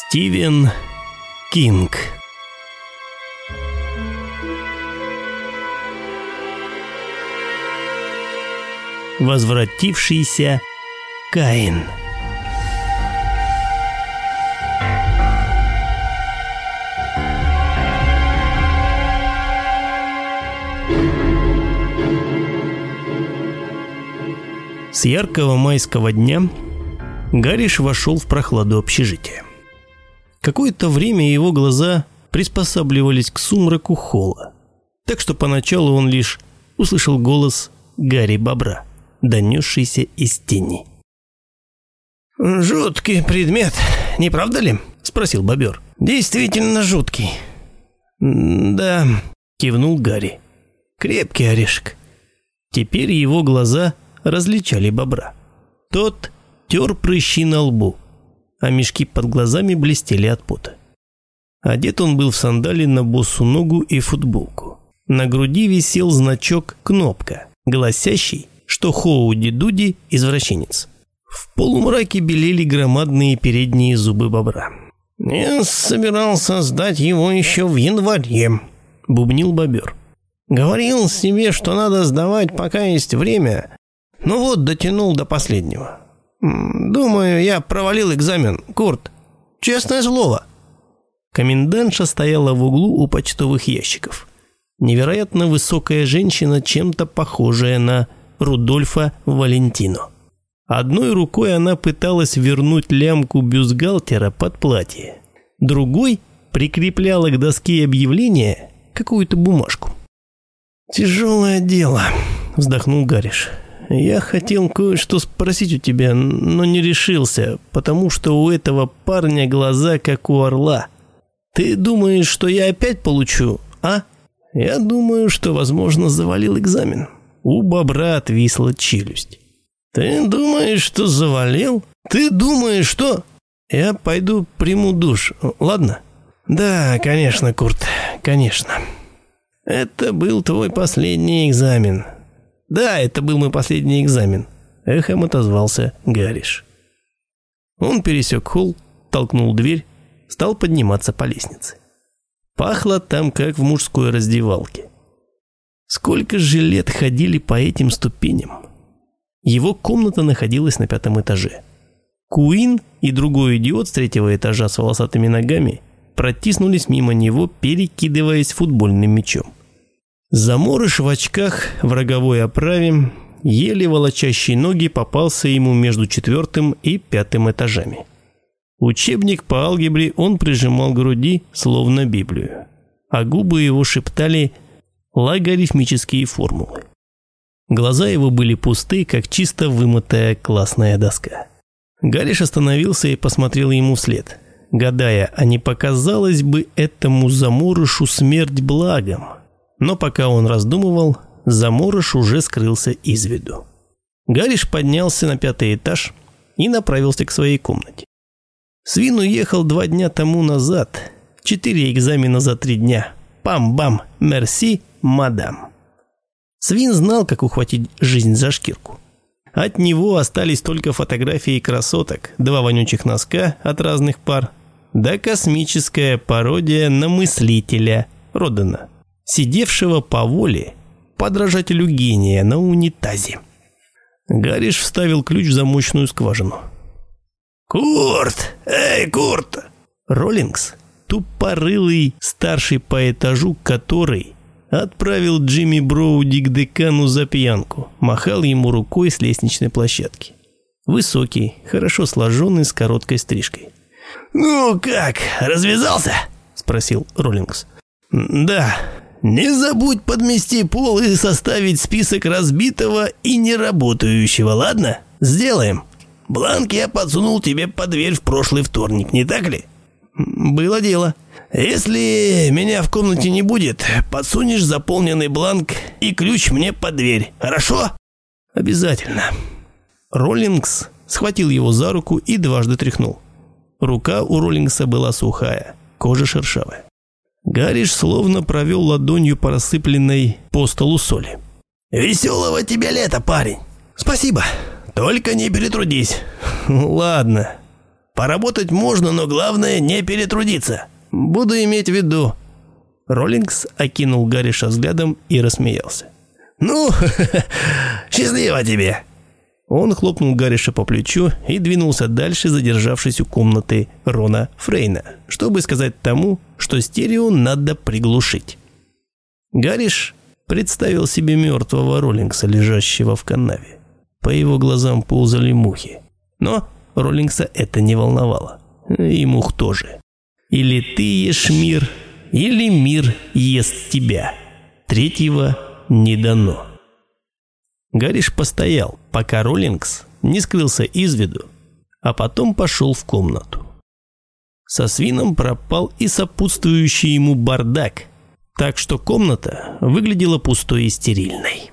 Стивен Кинг. Возвратившийся Каин. С яркого майского дня Гариш вошел в прохладу общежития. Какое-то время его глаза приспосабливались к сумраку холла, так что поначалу он лишь услышал голос Гарри Бобра, донесшийся из тени. «Жуткий предмет, не правда ли?» – спросил Бобер. «Действительно жуткий». «Да», – кивнул Гарри. «Крепкий орешек». Теперь его глаза различали Бобра. Тот тер прыщи на лбу, а мешки под глазами блестели от пота. Одет он был в сандали на босу ногу и футболку. На груди висел значок «Кнопка», гласящий, что Хоуди-Дуди – извращенец. В полумраке белели громадные передние зубы Бобра. «Я собирался сдать его еще в январе», – бубнил Бобер. «Говорил себе, что надо сдавать, пока есть время. Ну вот, дотянул до последнего. Думаю, я провалил экзамен, Курт. Честное слово». Комендантша стояла в углу у почтовых ящиков. Невероятно высокая женщина, чем-то похожая на Рудольфа Валентино. Одной рукой она пыталась вернуть лямку бюстгальтера под платье. Другой прикрепляла к доске объявления какую-то бумажку. «Тяжелое дело», – вздохнул Гариш. «Я хотел кое-что спросить у тебя, но не решился, потому что у этого парня глаза как у орла. Ты думаешь, что я опять получу, а?» «Я думаю, что, возможно, завалил экзамен». У Бобра отвисла челюсть. «Ты думаешь, что завалил? Ты думаешь, что...» «Я пойду приму душ, ладно?» «Да, конечно, Курт, конечно». «Это был твой последний экзамен». «Да, это был мой последний экзамен», – эхом отозвался Гариш. Он пересек холл, толкнул дверь, стал подниматься по лестнице. Пахло там, как в мужской раздевалке. Сколько же лет ходили по этим ступеням? Его комната находилась на 5-м этаже. Куин и другой идиот с 3-го этажа с волосатыми ногами протиснулись мимо него, перекидываясь футбольным мячом. Заморыш в очках в роговой оправе, еле волочащий ноги, попался ему между 4-м и 5-м этажами. Учебник по алгебре он прижимал к груди, словно Библию, а губы его шептали логарифмические формулы. Глаза его были пусты, как чисто вымытая классная доска. Гариш остановился и посмотрел ему вслед, гадая, а не показалось бы этому заморышу смерть благом. Но пока он раздумывал, заморыш уже скрылся из виду. Гариш поднялся на 5-й этаж и направился к своей комнате. Свин уехал 2 дня тому назад. 4 экзамена за 3 дня. Пам-бам, мерси, мадам. Свин знал, как ухватить жизнь за шкирку. От него остались только фотографии красоток, 2 вонючих носка от разных пар, да космическая пародия на мыслителя Родена, сидевшего по воле подражателю гения на унитазе. Гариш вставил ключ в замочную скважину. «Курт! Эй, Курт!» Роллингс, тупорылый старший по этажу, который отправил Джимми Броуди к декану за пьянку, махал ему рукой с лестничной площадки. Высокий, хорошо сложенный, с короткой стрижкой. «Ну как, развязался?» – спросил Роллингс. «Да. Не забудь подмести пол и составить список разбитого и неработающего, ладно? Сделаем. Бланк я подсунул тебе под дверь в прошлый вторник, не так ли?» «Было дело. Если меня в комнате не будет, подсунешь заполненный бланк и ключ мне под дверь, хорошо?» «Обязательно». Роллингс схватил его за руку и дважды тряхнул. Рука у Роллингса была сухая, кожа шершавая. Гариш словно провел ладонью по рассыпленной по столу соли. «Веселого тебе лета, парень!» «Спасибо, только не перетрудись». «Ладно». Поработать можно, но главное не перетрудиться». «Буду иметь в виду». Роллингс окинул Гарриша взглядом и рассмеялся. «Ну, счастливо тебе!» Он хлопнул Гарриша по плечу и двинулся дальше, задержавшись у комнаты Рона Фрейна, чтобы сказать тому, что стерео надо приглушить. Гарриш представил себе мертвого Роллингса, лежащего в канаве. По его глазам ползали мухи. Но Роллингса это не волновало. И мух тоже. Или ты ешь мир, или мир ест тебя. Третьего не дано. Гарриш постоял, пока Роллингс не скрылся из виду, а потом пошел в комнату. Со свином пропал и сопутствующий ему бардак, так что комната выглядела пустой и стерильной.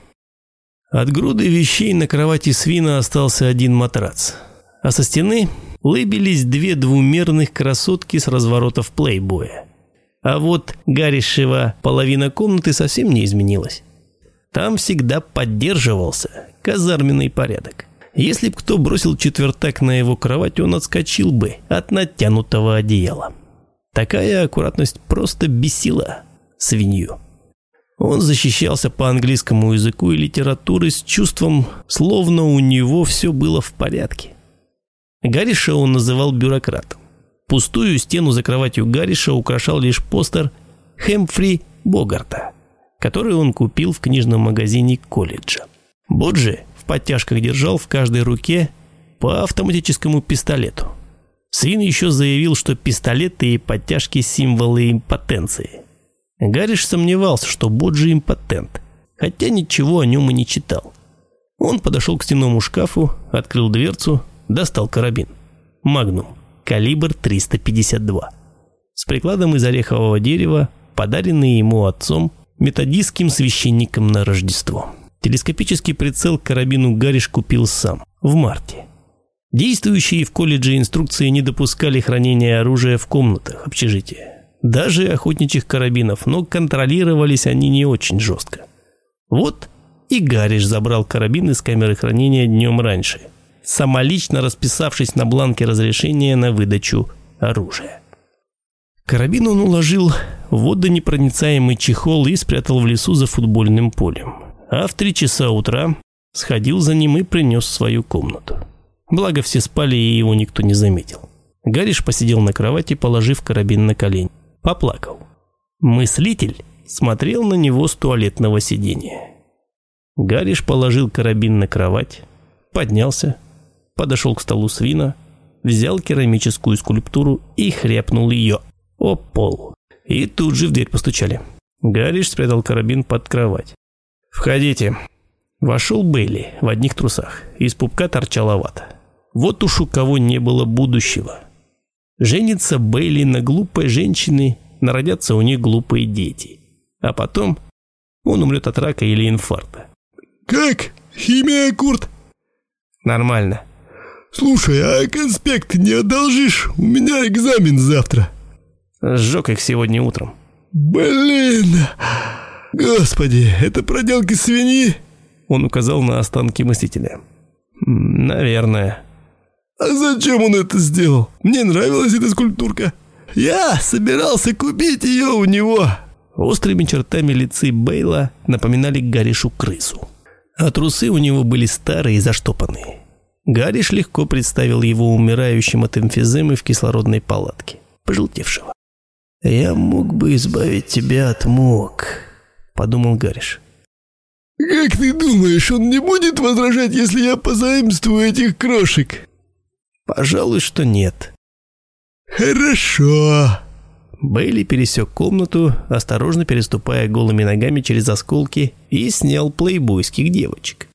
От груды вещей на кровати свина остался один матрац, а со стены лыбились две двумерных красотки с разворотов плейбоя. А вот Гарришева половина комнаты совсем не изменилась. Там всегда поддерживался казарменный порядок. Если б кто бросил четвертак на его кровать, он отскочил бы от натянутого одеяла. Такая аккуратность просто бесила свинью. Он защищался по английскому языку и литературе с чувством, словно у него все было в порядке. Гарриша он называл бюрократом. Пустую стену за кроватью Гарриша украшал лишь постер Хэмфри Богарта, который он купил в книжном магазине колледжа. Боджи в подтяжках держал в каждой руке по автоматическому пистолету. Свин еще заявил, что пистолеты и подтяжки – символы импотенции. Гарриш сомневался, что Боджи импотент, хотя ничего о нем и не читал. Он подошел к стенному шкафу, открыл дверцу, достал карабин. Магнум, калибр 352. С прикладом из орехового дерева, подаренный ему отцом методистским священником на Рождество. Телескопический прицел к карабину Гарриш купил сам, в марте. Действующие в колледже инструкции не допускали хранения оружия в комнатах общежития, даже охотничьих карабинов, но контролировались они не очень жестко. Вот и Гарриш забрал карабин из камеры хранения днем раньше, самолично расписавшись на бланке разрешения на выдачу оружия. Карабин он уложил в водонепроницаемый чехол и спрятал в лесу за футбольным полем. А в 3 часа утра сходил за ним и принес в свою комнату. Благо все спали, и его никто не заметил. Гарриш посидел на кровати, положив карабин на колени. Поплакал. Мыслитель смотрел на него с туалетного сиденья. Гарриш положил карабин на кровать, поднялся, подошел к столу свина, взял керамическую скульптуру и хряпнул ее о пол. И тут же в дверь постучали. Гарриш спрятал карабин под кровать. «Входите». Вошел Бейли в одних трусах. Из пупка торчала вата. Вот уж у кого не было будущего. Женится Бейли на глупой женщине, народятся у них глупые дети. А потом он умрет от рака или инфаркта. «Как? Химия, Курт?» «Нормально». «Слушай, а конспект не одолжишь? У меня экзамен завтра». Сжег их сегодня утром. «Блин! Господи, это проделки свиньи?» Он указал на останки Мыслителя. «Наверное». «А зачем он это сделал? Мне нравилась эта скульптурка. Я собирался купить ее у него». Острыми чертами лица Бейла напоминали Гарришу крысу. А трусы у него были старые и заштопанные. Гарриш легко представил его умирающим от эмфиземы в кислородной палатке, пожелтевшего. «Я мог бы избавить тебя от мук», — подумал Гарриш. «Как ты думаешь, он не будет возражать, если я позаимствую этих крошек?» «Пожалуй, что нет». «Хорошо». Бейли пересек комнату, осторожно переступая голыми ногами через осколки, и снял плейбойских девочек.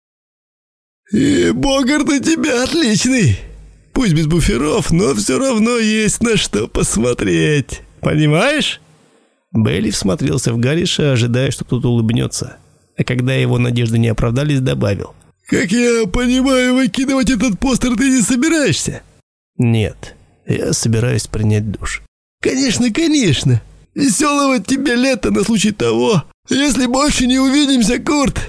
«И Богарт у тебя отличный. Пусть без буферов, но все равно есть на что посмотреть. Понимаешь?» Бейли всмотрелся в Гарриша, ожидая, что тот улыбнется. А когда его надежды не оправдались, добавил: «Как я понимаю, выкидывать этот постер ты не собираешься?» «Нет, я собираюсь принять душ». «Конечно, конечно. Веселого тебе лета на случай того, если больше не увидимся, Курт».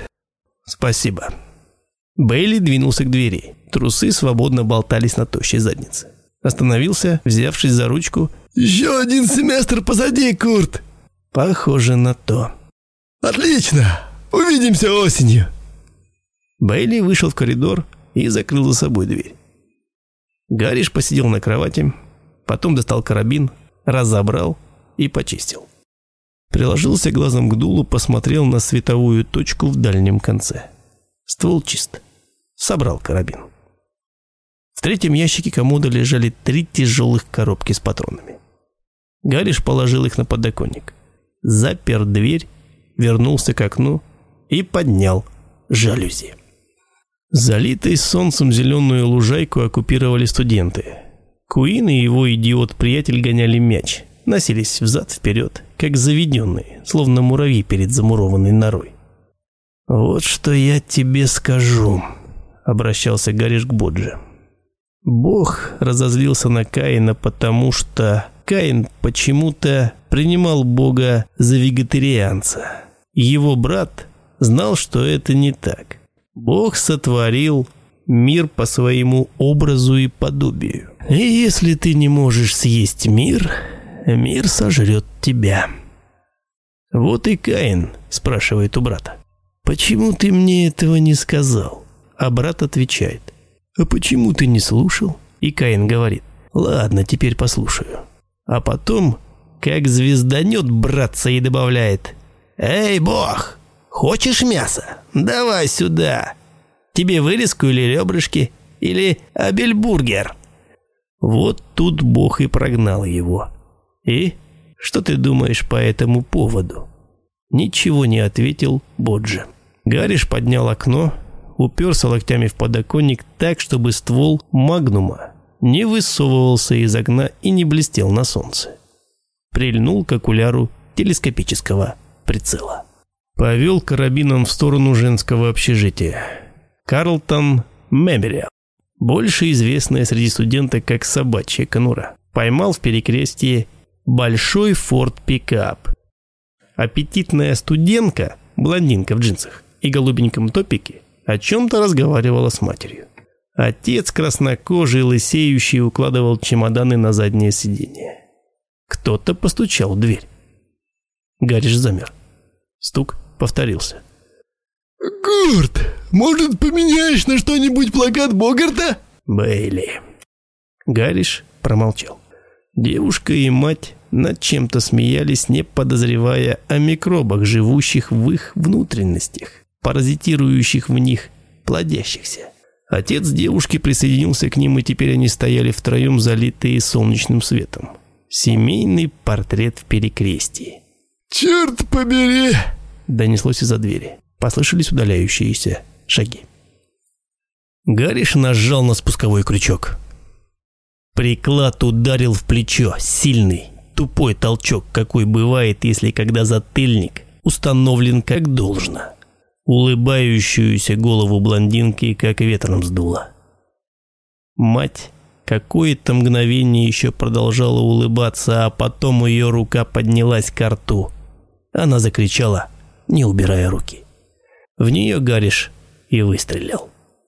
«Спасибо». Бейли двинулся к двери. Трусы свободно болтались на тощей заднице. Остановился, взявшись за ручку. «Еще один семестр позади, Курт!» «Похоже на то». «Отлично! Увидимся осенью!» Бейли вышел в коридор и закрыл за собой дверь. Гарриш посидел на кровати, потом достал карабин, разобрал и почистил. Приложился глазом к дулу, посмотрел на световую точку в дальнем конце. Ствол чист. Собрал карабин. В третьем ящике комода лежали 3 тяжелых коробки с патронами. Гарриш положил их на подоконник, запер дверь, вернулся к окну и поднял жалюзи. Залитой солнцем зеленую лужайку оккупировали студенты. Куин и его идиот-приятель гоняли мяч, носились взад-вперед, как заведенные, словно муравьи перед замурованной норой. «Вот что я тебе скажу», — обращался Гарриш к Бодже. Бог разозлился на Каина, потому что Каин почему-то принимал Бога за вегетарианца. Его брат знал, что это не так. Бог сотворил мир по своему образу и подобию. И если ты не можешь съесть мир, мир сожрет тебя. Вот и Каин спрашивает у брата: «Почему ты мне этого не сказал?» А брат отвечает: «А почему ты не слушал?» И Каин говорит: «Ладно, теперь послушаю». А потом, как звезданет братца и добавляет: «Эй, Бог, хочешь мясо? Давай сюда. Тебе вырезку или ребрышки, или абельбургер?» Вот тут Бог и прогнал его. И что ты думаешь по этому поводу? Ничего не ответил Боджи. Гарриш поднял окно, уперся локтями в подоконник так, чтобы ствол магнума не высовывался из окна и не блестел на солнце. Прильнул к окуляру телескопического прицела. Повел карабином в сторону женского общежития. Карлтон Мемориал, больше известная среди студенток как собачья конура, поймал в перекрестье большой форд-пикап. Аппетитная студентка, блондинка в джинсах и голубеньком топике, о чем-то разговаривала с матерью. Отец краснокожий, лысеющий, укладывал чемоданы на заднее сиденье. Кто-то постучал в дверь. Гарриш замер. Стук повторился. «Курт, может, поменяешь на что-нибудь плакат Богарта?» «Бейли». Гарриш промолчал. Девушка и мать над чем-то смеялись, не подозревая о микробах, живущих в их внутренностях, паразитирующих в них, плодящихся. Отец девушки присоединился к ним, и теперь они стояли втроем, залитые солнечным светом. Семейный портрет в перекрестии. «Черт побери!» — донеслось из-за двери. Послышались удаляющиеся шаги. Гарриш нажал на спусковой крючок. Приклад ударил в плечо. Сильный, тупой толчок, какой бывает, если когда затыльник установлен как должно. Улыбающуюся голову блондинки как ветром сдуло. Мать какое-то мгновение еще продолжала улыбаться, а потом ее рука поднялась ко рту. Она закричала, не убирая руки. В нее Гарриш и выстрелил.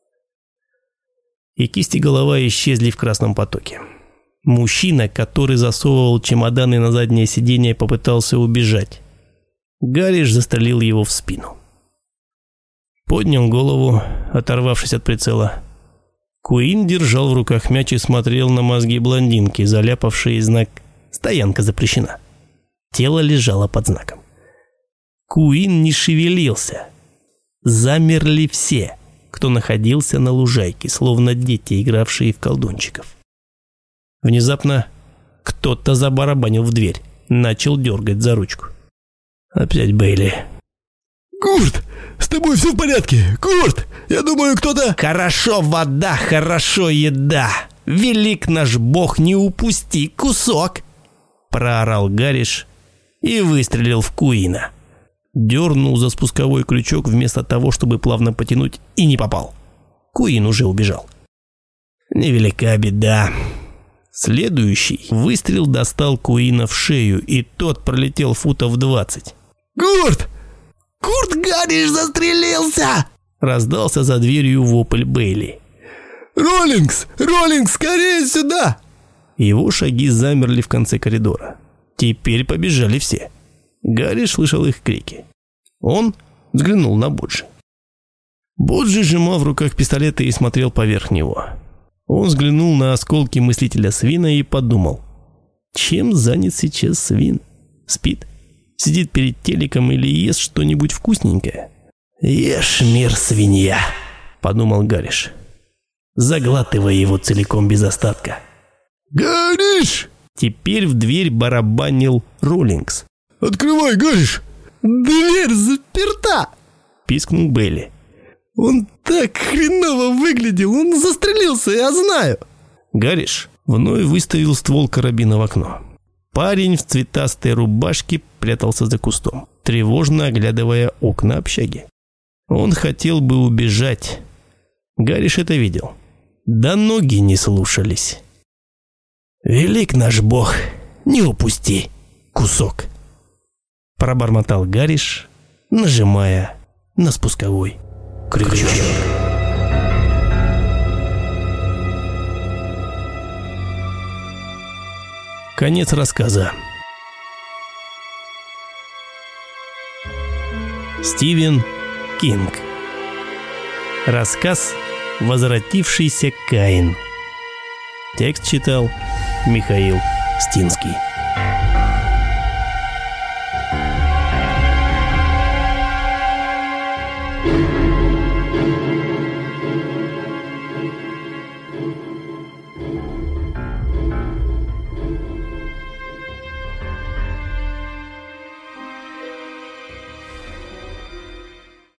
И кисть и голова исчезли в красном потоке. Мужчина, который засовывал чемоданы на заднее сиденье, попытался убежать. Гарриш застрелил его в спину. Поднял голову, оторвавшись от прицела. Куин держал в руках мяч и смотрел на мозги блондинки, заляпавшие знак «Стоянка запрещена». Тело лежало под знаком. Куин не шевелился. Замерли все, кто находился на лужайке, словно дети, игравшие в колдунчиков. Внезапно кто-то забарабанил в дверь, начал дергать за ручку. Опять Бейли. «Курт, с тобой все в порядке? Курт, я думаю, кто-то...» «Хорошо вода, хорошо еда. Велик наш Бог, не упусти кусок!» Проорал Гарриш и выстрелил в Куина. Дернул за спусковой крючок вместо того, чтобы плавно потянуть, и не попал. Куин уже убежал. Невелика беда. Следующий выстрел достал Куина в шею, и тот пролетел футов 20. «Курт! Курт Гарриш застрелился!» Раздался за дверью вопль Бейли. «Роллингс! Роллингс, скорее сюда!» Его шаги замерли в конце коридора. Теперь побежали все. Гарриш слышал их крики. Он взглянул на Боджи. Боджи сжимал в руках пистолеты и смотрел поверх него. Он взглянул на осколки мыслителя Свина и подумал: чем занят сейчас Свин? Спит? Сидит перед телеком или ест что-нибудь вкусненькое? «Ешь, мир, свинья», — подумал Гарриш, заглатывая его целиком без остатка. «Гарриш!» Теперь в дверь барабанил Роллингс. «Открывай, Гарриш!» «Дверь заперта!» — пискнул Бейли. «Он так хреново выглядел, он застрелился, я знаю!» Гарриш вновь выставил ствол карабина в окно. Парень в цветастой рубашке прятался за кустом, тревожно оглядывая окна общаги. Он хотел бы убежать. Гарриш это видел. Да ноги не слушались. «Велик наш Бог, не упусти кусок!» Пробормотал Гарриш, нажимая на спусковой крючок. Конец рассказа. Стивен Кинг. Рассказ «Возвратившийся Каин». Текст читал Михаил Стинский.